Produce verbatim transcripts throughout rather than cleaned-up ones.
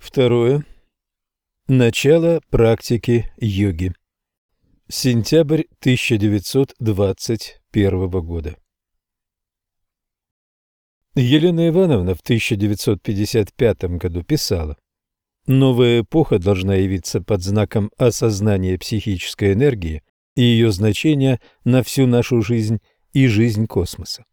Второе. Начало практики йоги. Сентябрь тысяча девятьсот двадцать первого года. Елена Ивановна в тысяча девятьсот пятьдесят пятом году писала: «Новая эпоха должна явиться под знаком осознания психической энергии и ее значения на всю нашу жизнь и жизнь космоса».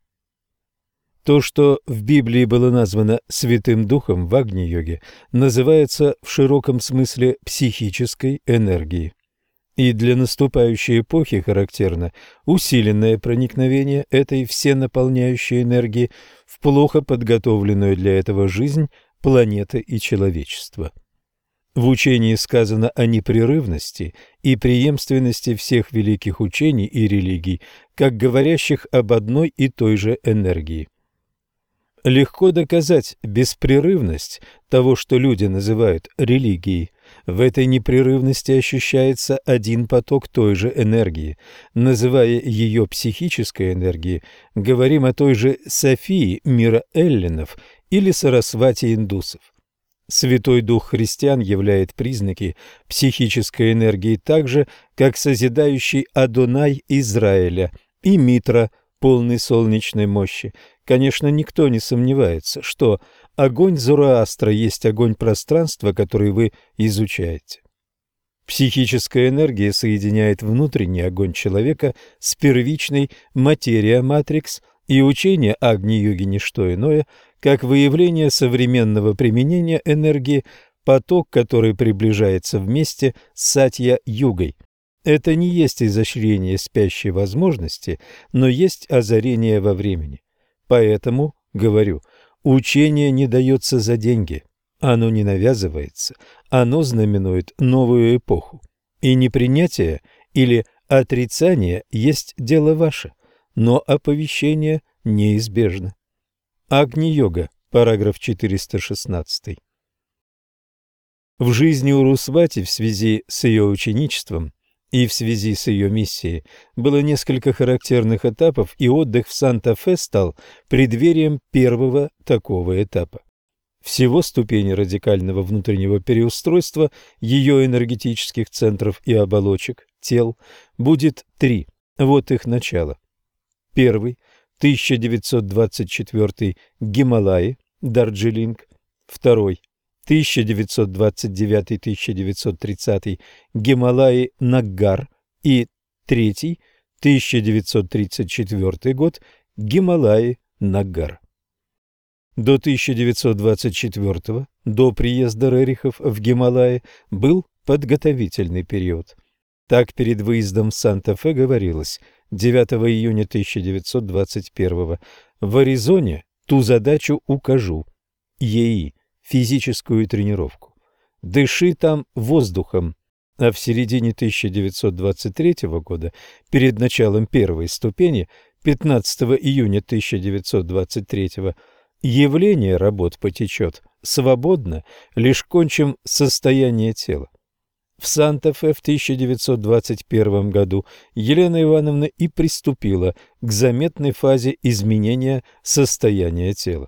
То, что в Библии было названо Святым Духом в Агни-йоге, называется в широком смысле психической энергией. И для наступающей эпохи характерно усиленное проникновение этой всенаполняющей энергии в плохо подготовленную для этого жизнь планеты и человечества. В учении сказано о непрерывности и преемственности всех великих учений и религий, как говорящих об одной и той же энергии. Легко доказать беспрерывность того, что люди называют религией. В этой непрерывности ощущается один поток той же энергии. Называя ее психической энергией, говорим о той же Софии мира эллинов или Сарасвати индусов. Святой Дух христиан являет признаки психической энергии так же, как созидающий Адонай Израиля и Митра, полный солнечной мощи. Конечно, никто не сомневается, что огонь Зороастра есть огонь пространства, который вы изучаете. Психическая энергия соединяет внутренний огонь человека с первичной материя-матрикс, и учение Агни-йоги не что иное, как выявление современного применения энергии, поток, который приближается вместе с сатья-югой. Это не есть изощрение спящей возможности, но есть озарение во времени. Поэтому, говорю, учение не дается за деньги, оно не навязывается, оно знаменует новую эпоху. И непринятие или отрицание есть дело ваше, но оповещение неизбежно. Агни-йога, параграф четыреста шестнадцать. В жизни Урусвати в связи с ее ученичеством и в связи с ее миссией было несколько характерных этапов, и отдых в Санта-Фе стал преддверием первого такого этапа. Всего ступени радикального внутреннего переустройства ее энергетических центров и оболочек, тел, будет три. Вот их начало. Первый – тысяча девятьсот двадцать четвёртый – Гималаи, Дарджилинг. Второй – тысяча девятьсот двадцать девятый — тысяча девятьсот тридцатый Гималаи, Наггар, и третий тысяча девятьсот тридцать четвёртый год Гималаи, Наггар. До тысяча девятьсот двадцать четвёртого, до приезда Рерихов в Гималаи, был подготовительный период. Так перед выездом в Санта-Фе говорилось девятого июня тысяча девятьсот двадцать первого: в Аризоне ту задачу укажу. ЕИ. Физическую тренировку. Дыши там воздухом. А в середине тысяча девятьсот двадцать третьего года, перед началом первой ступени, пятнадцатого июня тысяча девятьсот двадцать третьего, явление работ потечет свободно, лишь кончим состояние тела. В Санта-Фе в тысяча девятьсот двадцать первом году Елена Ивановна и приступила к заметной фазе изменения состояния тела.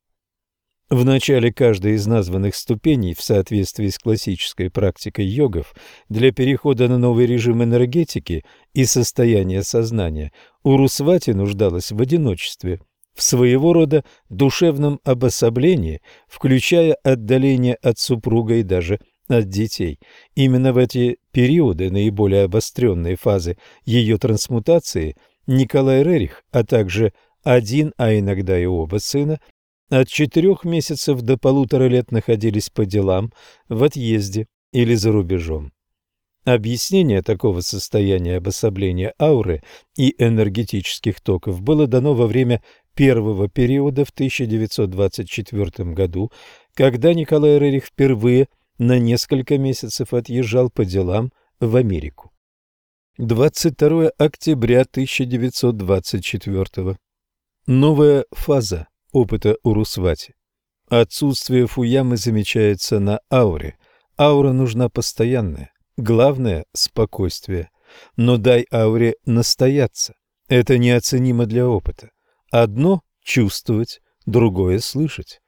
В начале каждой из названных ступеней, в соответствии с классической практикой йогов, для перехода на новый режим энергетики и состояния сознания, Урусвати нуждалась в одиночестве, в своего рода душевном обособлении, включая отдаление от супруга и даже от детей. Именно в эти периоды, наиболее обостренные фазы ее трансмутации, Николай Рерих, а также один, а иногда и оба сына, от четырех месяцев до полутора лет находились по делам, в отъезде или за рубежом. Объяснение такого состояния обособления ауры и энергетических токов было дано во время первого периода в тысяча девятьсот двадцать четвёртом году, когда Николай Рерих впервые на несколько месяцев отъезжал по делам в Америку. двадцать второго октября тысяча девятьсот двадцать четвёртого. Новая фаза опыта Урусвати. Отсутствие фуямы замечается на ауре. Аура нужна постоянная. Главное – спокойствие. Но дай ауре настояться. Это неоценимо для опыта. Одно – чувствовать, другое – слышать.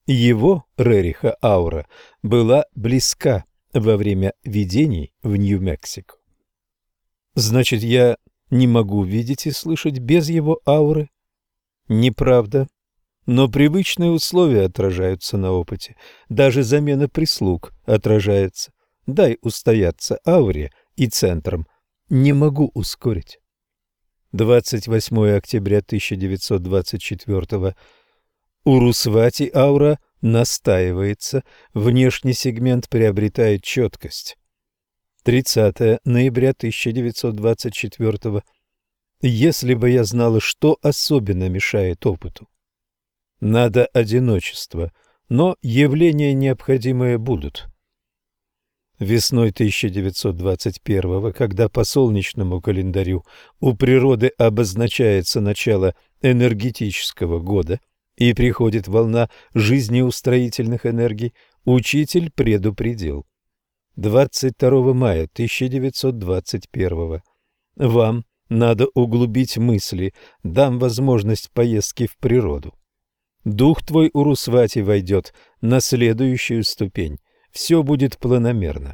Его, Рериха, аура была близка во время видений в Нью-Мексико. Значит, я не могу видеть и слышать без его ауры? Неправда. Но привычные условия отражаются на опыте. Даже замена прислуг отражается. Дай устояться ауре и центрам. Не могу ускорить. двадцать восьмое октября тысяча девятьсот двадцать четвёртого. Урусвати аура настаивается. Внешний сегмент приобретает четкость. тридцатое ноября тысяча девятьсот двадцать четвёртого. Если бы я знала, что особенно мешает опыту. Надо одиночество, но явления необходимые будут. Весной тысяча девятьсот двадцать первого, когда по солнечному календарю у природы обозначается начало энергетического года и приходит волна жизнеустроительных энергий, учитель предупредил. двадцать второго мая тысяча девятьсот двадцать первого. Вам надо углубить мысли, дам возможность поездки в природу. Дух твой, Урусвати, войдет на следующую ступень. Все будет планомерно.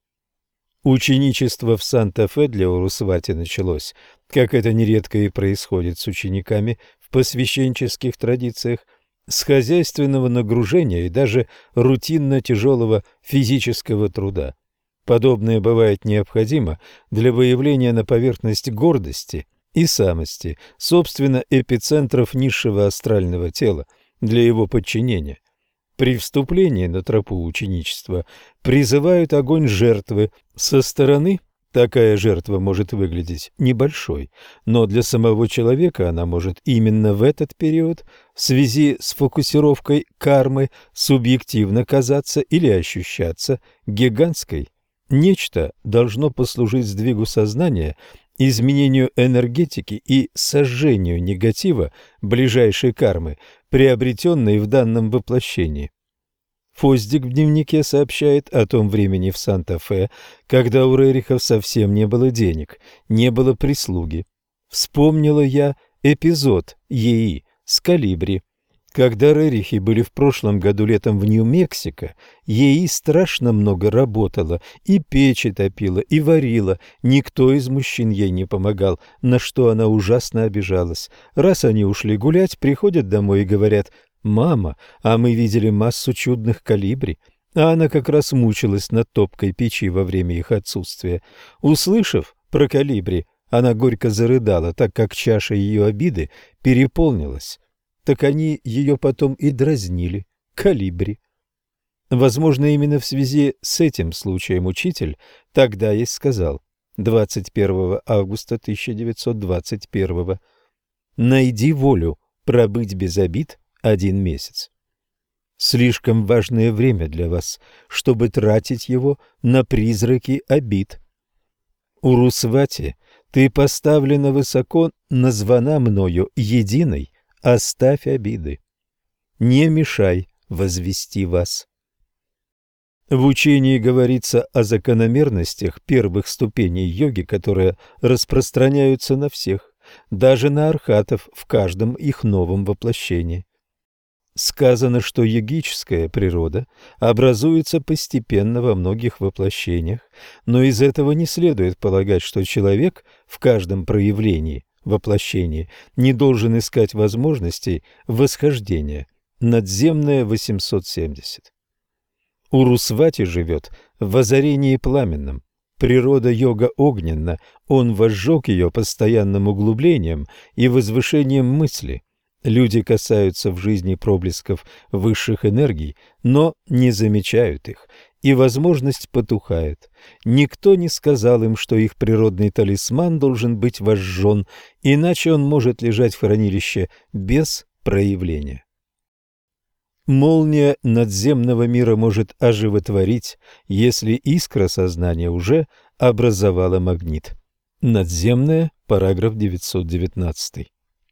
Ученичество в Санта-Фе для Урусвати началось, как это нередко и происходит с учениками в посвященческих традициях, с хозяйственного нагружения и даже рутинно-тяжелого физического труда. Подобное бывает необходимо для выявления на поверхность гордости и самости, собственно, эпицентров низшего астрального тела для его подчинения. При вступлении на тропу ученичества призывают огонь жертвы. Со стороны такая жертва может выглядеть небольшой, но для самого человека она может именно в этот период в связи с фокусировкой кармы субъективно казаться или ощущаться гигантской. Нечто должно послужить сдвигу сознания, изменению энергетики и сожжению негатива ближайшей кармы, приобретенной в данном воплощении. Фоздик в дневнике сообщает о том времени в Санта-Фе, когда у Рерихов совсем не было денег, не было прислуги. Вспомнила я эпизод ЕИ с Калибри. Когда Рерихи были в прошлом году летом в Нью-Мексико, ей страшно много работала, и печи топила, и варила. Никто из мужчин ей не помогал, на что она ужасно обижалась. Раз они ушли гулять, приходят домой и говорят: «Мама, а мы видели массу чудных Калибри». А она как раз мучилась над топкой печи во время их отсутствия. Услышав про Калибри, она горько зарыдала, так как чаша ее обиды переполнилась. Так они ее потом и дразнили. Калибри. Возможно, именно в связи с этим случаем учитель тогда ей сказал, двадцать первого августа тысяча девятьсот двадцать первого, «Найди волю пробыть без обид один месяц. Слишком важное время для вас, чтобы тратить его на призраки обид. Урусвати, ты поставлена высоко, названа мною единой. Оставь обиды. Не мешай возвести вас». В учении говорится о закономерностях первых ступеней йоги, которые распространяются на всех, даже на архатов в каждом их новом воплощении. Сказано, что йогическая природа образуется постепенно во многих воплощениях, но из этого не следует полагать, что человек в каждом проявлении воплощении не должен искать возможностей восхождения. Надземное восемьсот семьдесят. Урусвати живет в озарении пламенном. Природа йога огненна, он возжег ее постоянным углублением и возвышением мысли. Люди касаются в жизни проблесков высших энергий, но не замечают их, и возможность потухает. Никто не сказал им, что их природный талисман должен быть возжжен, иначе он может лежать в хранилище без проявления. Молния надземного мира может оживотворить, если искра сознания уже образовала магнит. Надземное, параграф девятьсот девятнадцать.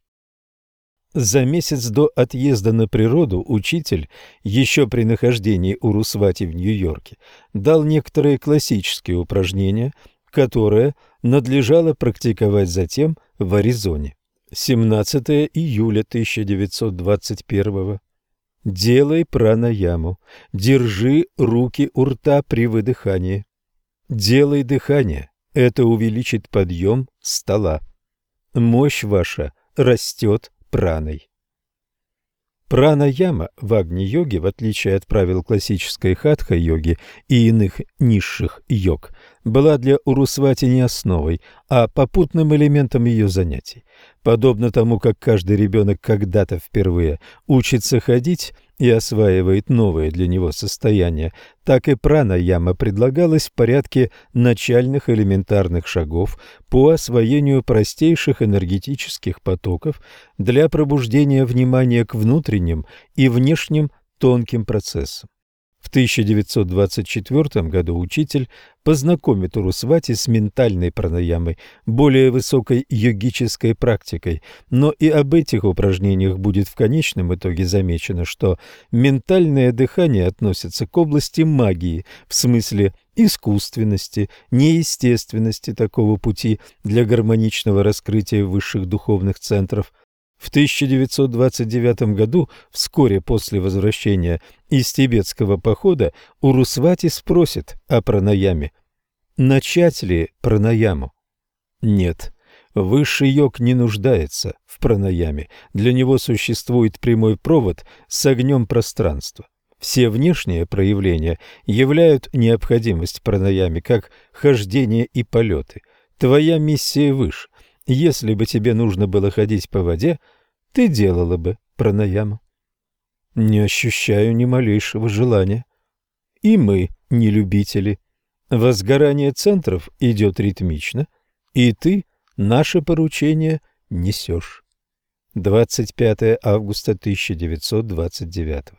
За месяц до отъезда на природу учитель, еще при нахождении Урусвати в Нью-Йорке, дал некоторые классические упражнения, которые надлежало практиковать затем в Аризоне. семнадцатое июля тысяча девятьсот двадцать первого. Делай пранаяму. Держи руки у рта при выдыхании. Делай дыхание. Это увеличит подъем стола. Мощь ваша растет праной. Пранаяма в агни-йоге, в отличие от правил классической хатха-йоги и иных низших йог, была для Урусвати не основой, а попутным элементом ее занятий. Подобно тому, как каждый ребенок когда-то впервые учится ходить и осваивает новые для него состояния, так и пранаяма предлагалась в порядке начальных элементарных шагов по освоению простейших энергетических потоков для пробуждения внимания к внутренним и внешним тонким процессам. В тысяча девятьсот двадцать четвёртом году учитель познакомит Урусвати с ментальной пранаямой, более высокой йогической практикой, но и об этих упражнениях будет в конечном итоге замечено, что ментальное дыхание относится к области магии, в смысле искусственности, неестественности такого пути для гармоничного раскрытия высших духовных центров. В тысяча девятьсот двадцать девятом году, вскоре после возвращения из тибетского похода, Урусвати спросит о пранаяме. Начать ли пранаяму? Нет. Высший йог не нуждается в пранаяме. Для него существует прямой провод с огнем пространства. Все внешние проявления являют необходимость пранаяме, как хождение и полеты. Твоя миссия выше. Если бы тебе нужно было ходить по воде, ты делала бы пранаяму. Не ощущаю ни малейшего желания. И мы не любители. Возгорание центров идет ритмично, и ты наше поручение несешь. двадцать пятое августа тысяча девятьсот двадцать девятого.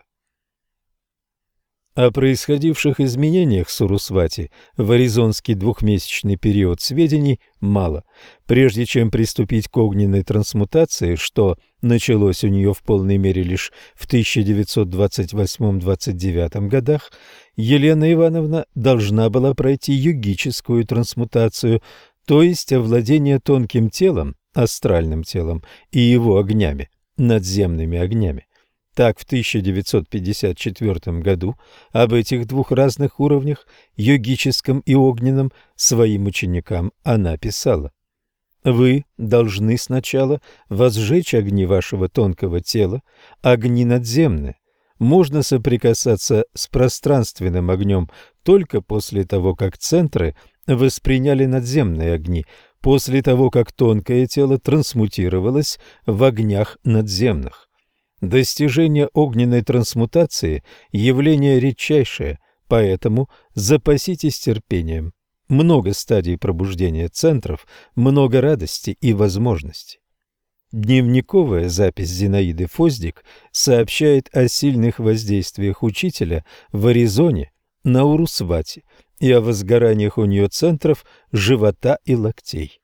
О происходивших изменениях Сурусвати в аризонский двухмесячный период сведений мало. Прежде чем приступить к огненной трансмутации, что началось у нее в полной мере лишь в тысяча девятьсот двадцать восьмом — двадцать девятом годах, Елена Ивановна должна была пройти йогическую трансмутацию, то есть овладение тонким телом, астральным телом и его огнями, надземными огнями. Так, в тысяча девятьсот пятьдесят четвёртом году об этих двух разных уровнях, йогическом и огненном, своим ученикам она писала: «Вы должны сначала возжечь огни вашего тонкого тела, огни надземные. Можно соприкасаться с пространственным огнем только после того, как центры восприняли надземные огни, после того, как тонкое тело трансмутировалось в огнях надземных. Достижение огненной трансмутации – явление редчайшее, поэтому запаситесь терпением. Много стадий пробуждения центров, много радости и возможностей». Дневниковая запись Зинаиды Фоздик сообщает о сильных воздействиях учителя в Аризоне на Урусвати и о возгораниях у нее центров живота и локтей.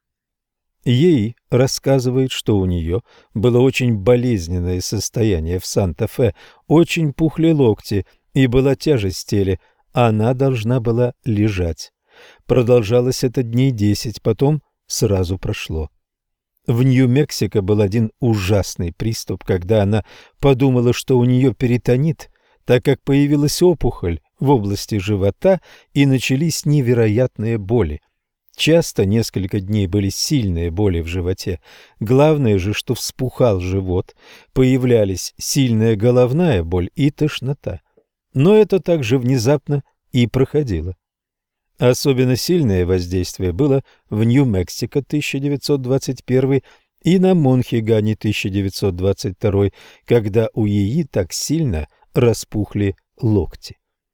Ей рассказывает, что у нее было очень болезненное состояние в Санта-Фе, очень пухли локти и была тяжесть в теле, она должна была лежать. Продолжалось это дней десять, потом сразу прошло. В Нью-Мексико был один ужасный приступ, когда она подумала, что у нее перитонит, так как появилась опухоль в области живота и начались невероятные боли. Часто несколько дней были сильные боли в животе. Главное же, что вспухал живот, появлялись сильная головная боль и тошнота. Но это также внезапно и проходило. Особенно сильное воздействие было в Нью-Мексико тысяча девятьсот двадцать первый и на Монхегане тысяча девятьсот двадцать второй, когда у Еи так сильно распухли локти.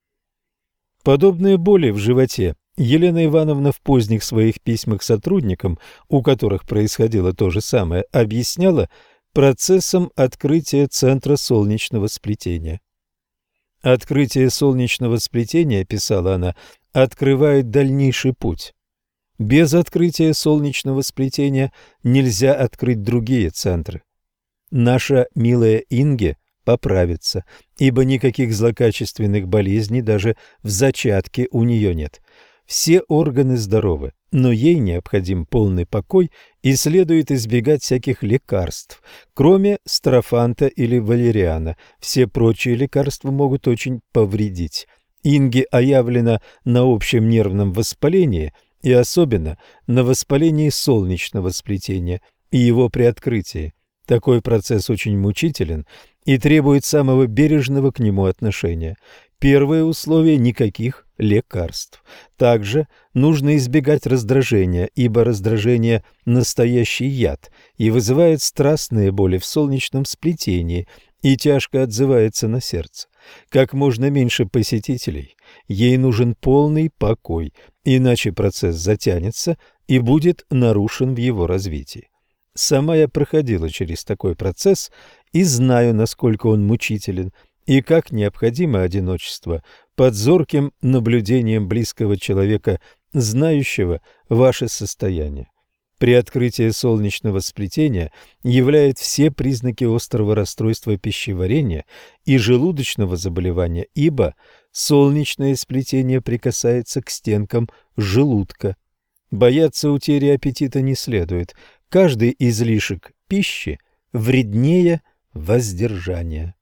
Подобные боли в животе Елена Ивановна в поздних своих письмах сотрудникам, у которых происходило то же самое, объясняла процессом открытия центра солнечного сплетения. «Открытие солнечного сплетения, — писала она, — открывает дальнейший путь. Без открытия солнечного сплетения нельзя открыть другие центры. Наша милая Инге поправится, ибо никаких злокачественных болезней даже в зачатке у нее нет. Все органы здоровы, но ей необходим полный покой и следует избегать всяких лекарств, кроме строфанта или валериана. Все прочие лекарства могут очень повредить. Инге оявлено на общем нервном воспалении и особенно на воспалении солнечного сплетения и его приоткрытии. Такой процесс очень мучителен и требует самого бережного к нему отношения. Первое условие – никаких лекарств. Также нужно избегать раздражения, ибо раздражение – настоящий яд и вызывает страстные боли в солнечном сплетении и тяжко отзывается на сердце. Как можно меньше посетителей, ей нужен полный покой, иначе процесс затянется и будет нарушен в его развитии. Сама я проходила через такой процесс и знаю, насколько он мучителен и как необходимо одиночество под зорким наблюдением близкого человека, знающего ваше состояние. Приоткрытие солнечного сплетения являет все признаки острого расстройства пищеварения и желудочного заболевания, ибо солнечное сплетение прикасается к стенкам желудка. Бояться утери аппетита не следует. Каждый излишек пищи вреднее воздержания.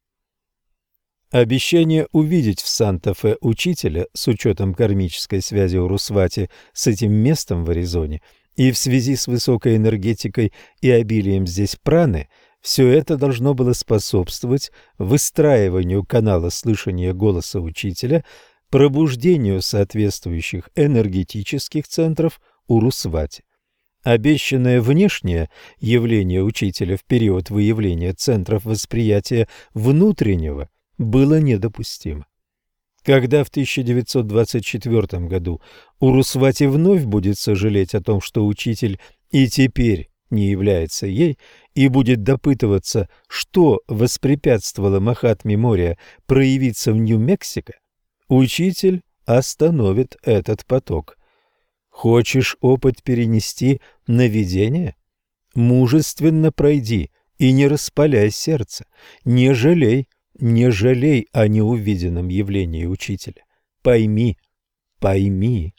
Обещание увидеть в Санта-Фе учителя с учетом кармической связи Урусвати с этим местом в Аризоне и в связи с высокой энергетикой и обилием здесь праны, все это должно было способствовать выстраиванию канала слышания голоса учителя, пробуждению соответствующих энергетических центров Урусвати. Обещанное внешнее явление учителя в период выявления центров восприятия внутреннего было недопустимо. Когда в тысяча девятьсот двадцать четвёртом году Урусвати вновь будет сожалеть о том, что учитель и теперь не является ей, и будет допытываться, что воспрепятствовало Махатме Мория проявиться в Нью-Мексико, учитель остановит этот поток. Хочешь опыт перенести на видение? Мужественно пройди и не распаляй сердце, не жалей, не жалей о неувиденном явлении учителя. Пойми, пойми.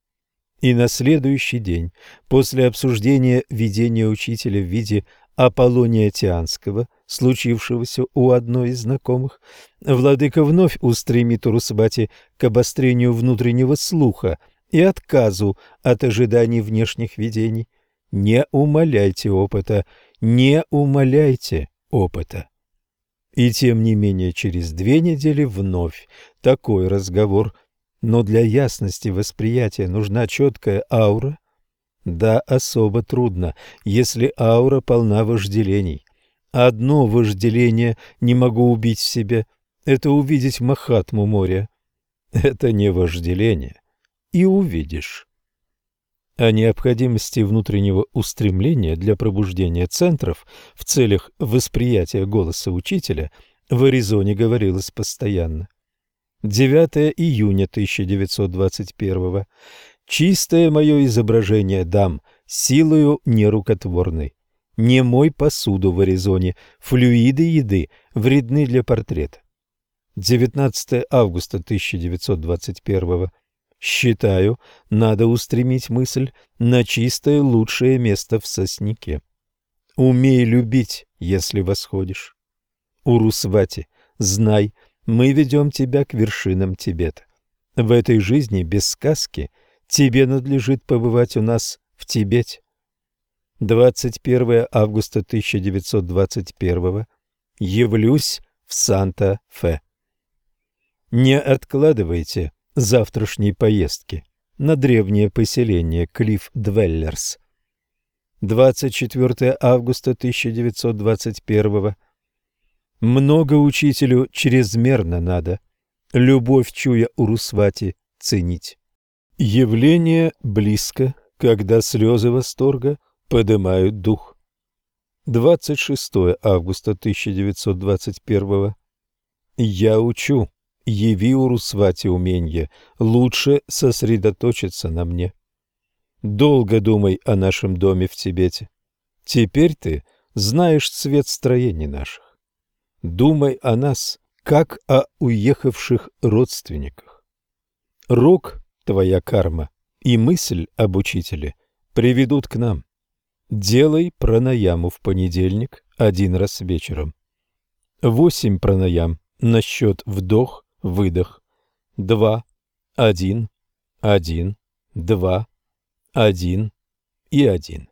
И на следующий день, после обсуждения видения учителя в виде Аполлония Тианского, случившегося у одной из знакомых, владыка вновь устремит Урусвати к обострению внутреннего слуха и отказу от ожиданий внешних видений. Не умаляйте опыта, не умаляйте опыта. И тем не менее через две недели вновь такой разговор. Но для ясности восприятия нужна четкая аура. Да, особо трудно, если аура полна вожделений. Одно вожделение не могу убить в себе – это увидеть Махатму Мория. Это не вожделение. И увидишь. О необходимости внутреннего устремления для пробуждения центров в целях восприятия голоса учителя в Аризоне говорилось постоянно. девятого июня тысяча девятьсот двадцать первого. Чистое мое изображение дам силою нерукотворной. Не мой посуду в Аризоне, флюиды еды вредны для портрета. девятнадцатого августа тысяча девятьсот двадцать первого. Считаю, надо устремить мысль на чистое лучшее место в сосняке. Умей любить, если восходишь. Урусвати, знай, мы ведем тебя к вершинам Тибета. В этой жизни без сказки тебе надлежит побывать у нас в Тибете. двадцать первого августа тысяча девятьсот двадцать первого. Явлюсь в Санта-Фе. Не откладывайте завтрашней поездки на древнее поселение Клифф-Двеллерс. двадцать четвёртого августа тысяча девятьсот двадцать первого. Много учителю чрезмерно надо, любовь чуя Урусвати ценить. Явление близко, когда слезы восторга подымают дух. двадцать шестого августа тысяча девятьсот двадцать первого. Я учу, яви Урусвати уменье, лучше сосредоточиться на мне. Долго думай о нашем доме в Тибете. Теперь ты знаешь цвет строений наших. Думай о нас, как о уехавших родственниках. Рок – твоя карма, и мысль об учителе приведут к нам. Делай пранаяму в понедельник один раз вечером. Восемь пранаям на счет вдох-выдох. Два, один, один, два, один и один.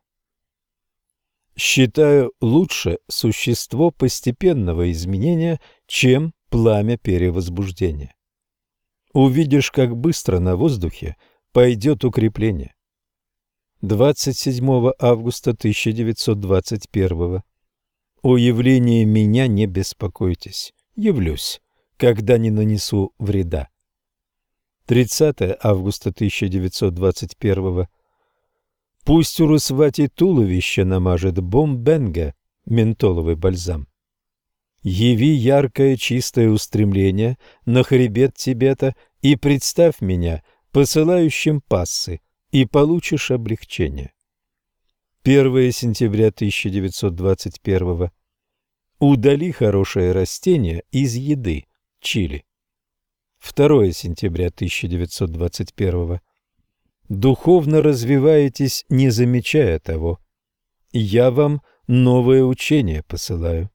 Считаю лучше существо постепенного изменения, чем пламя перевозбуждения. Увидишь, как быстро на воздухе пойдет укрепление. двадцать седьмого августа тысяча девятьсот двадцать первого. О явлении меня не беспокойтесь, явлюсь, когда не нанесу вреда. тридцатого августа тысяча девятьсот двадцать первого. Пусть Урусвати туловище намажет бомбенга, ментоловый бальзам. Яви яркое чистое устремление на хребет Тибета и представь меня посылающим пассы, и получишь облегчение. первого сентября тысяча девятьсот двадцать первого. Удали хорошее растение из еды, чили. второго сентября тысяча девятьсот двадцать первого. Духовно развиваетесь, не замечая того. Я вам новое учение посылаю.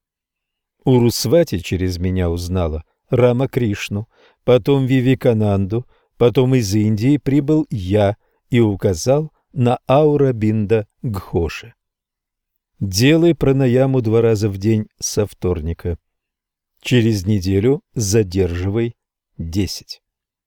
Урусвати через меня узнала Рама Кришну, потом Вивекананду, потом из Индии прибыл я и указал на Аурабинда Гхоше. Делай пранаяму два раза в день со вторника. Через неделю задерживай десять.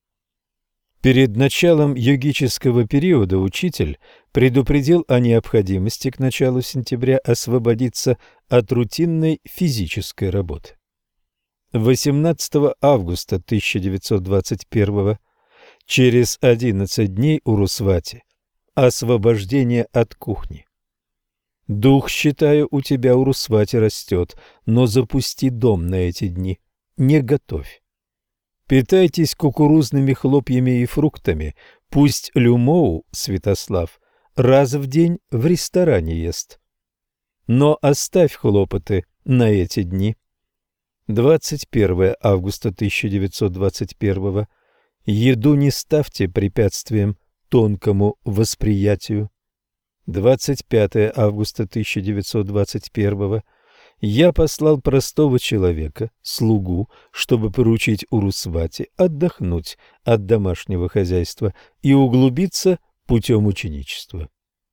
Перед началом йогического периода учитель предупредил о необходимости к началу сентября освободиться от рутинной физической работы. восемнадцатого августа тысяча девятьсот двадцать первого, через одиннадцать дней Урусвати, освобождение от кухни. Дух, считаю, у тебя, Урусвати, растет, но запусти дом на эти дни, не готовь. Питайтесь кукурузными хлопьями и фруктами, пусть Люмоу, Святослав, раз в день в ресторане ест. Но оставь хлопоты на эти дни. двадцать первого августа тысяча девятьсот двадцать первого. Еду не ставьте препятствием тонкому восприятию. двадцать пятого августа тысяча девятьсот двадцать первого. Я послал простого человека, слугу, чтобы поручить Урусвати отдохнуть от домашнего хозяйства и углубиться путем ученичества.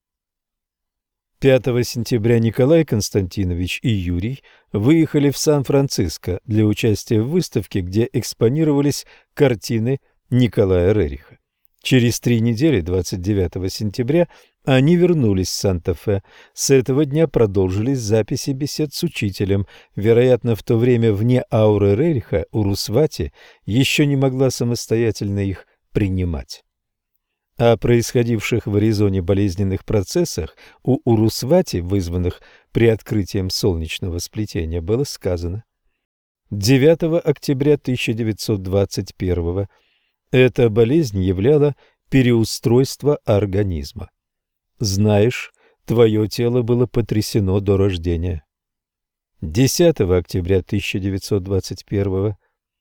пятого сентября Николай Константинович и Юрий выехали в Сан-Франциско для участия в выставке, где экспонировались картины Николая Рериха. Через три недели, двадцать девятого сентября, они вернулись в Санта-Фе. С этого дня продолжились записи бесед с учителем. Вероятно, в то время вне ауры Рериха Урусвати еще не могла самостоятельно их принимать. О происходивших в Аризоне болезненных процессах у Урусвати, вызванных при открытии солнечного сплетения, было сказано. девятого октября тысяча девятьсот двадцать первого. Эта болезнь являла переустройство организма. Знаешь, твое тело было потрясено до рождения. десятого октября тысяча девятьсот двадцать первого.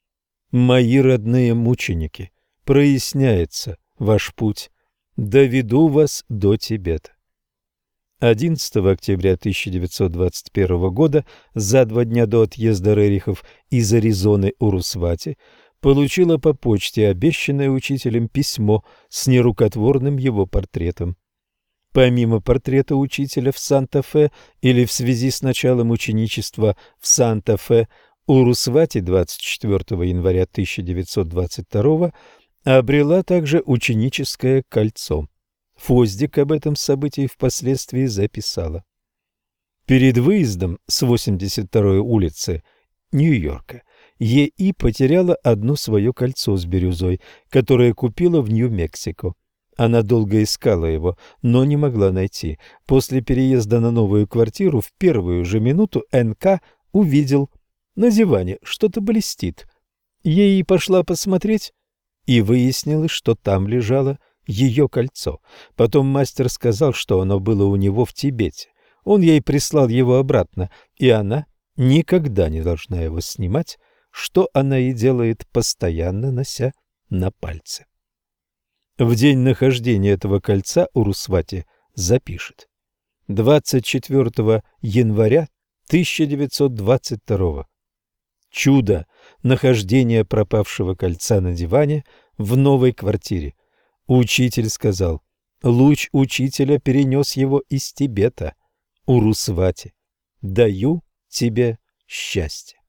Мои родные мученики, проясняется ваш путь, доведу вас до Тибета. одиннадцатого октября тысяча девятьсот двадцать первого года, за два дня до отъезда Рерихов из Аризоны, Урусвати получила по почте обещанное учителем письмо с нерукотворным его портретом. Помимо портрета учителя в Санта-Фе или в связи с началом ученичества в Санта-Фе, Урусвати двадцать четвёртого января тысяча девятьсот двадцать второго обрела также ученическое кольцо. Фоздик об этом событии впоследствии записала. Перед выездом с восемьдесят второй улицы Нью-Йорка Е.И. потеряла одно свое кольцо с бирюзой, которое купила в Нью-Мексико. Она долго искала его, но не могла найти. После переезда на новую квартиру в первую же минуту Эн Ка увидел: на диване что-то блестит. Е.И. пошла посмотреть, и выяснилось, что там лежало ее кольцо. Потом мастер сказал, что оно было у него в Тибете. Он ей прислал его обратно, и она никогда не должна его снимать, что она и делает, постоянно нося на пальце. В день нахождения этого кольца Урусвати запишет: двадцать четвёртого января тысяча девятьсот двадцать второго. Чудо нахождения пропавшего кольца на диване в новой квартире. Учитель сказал: луч учителя перенес его из Тибета. Урусвати, даю тебе счастье.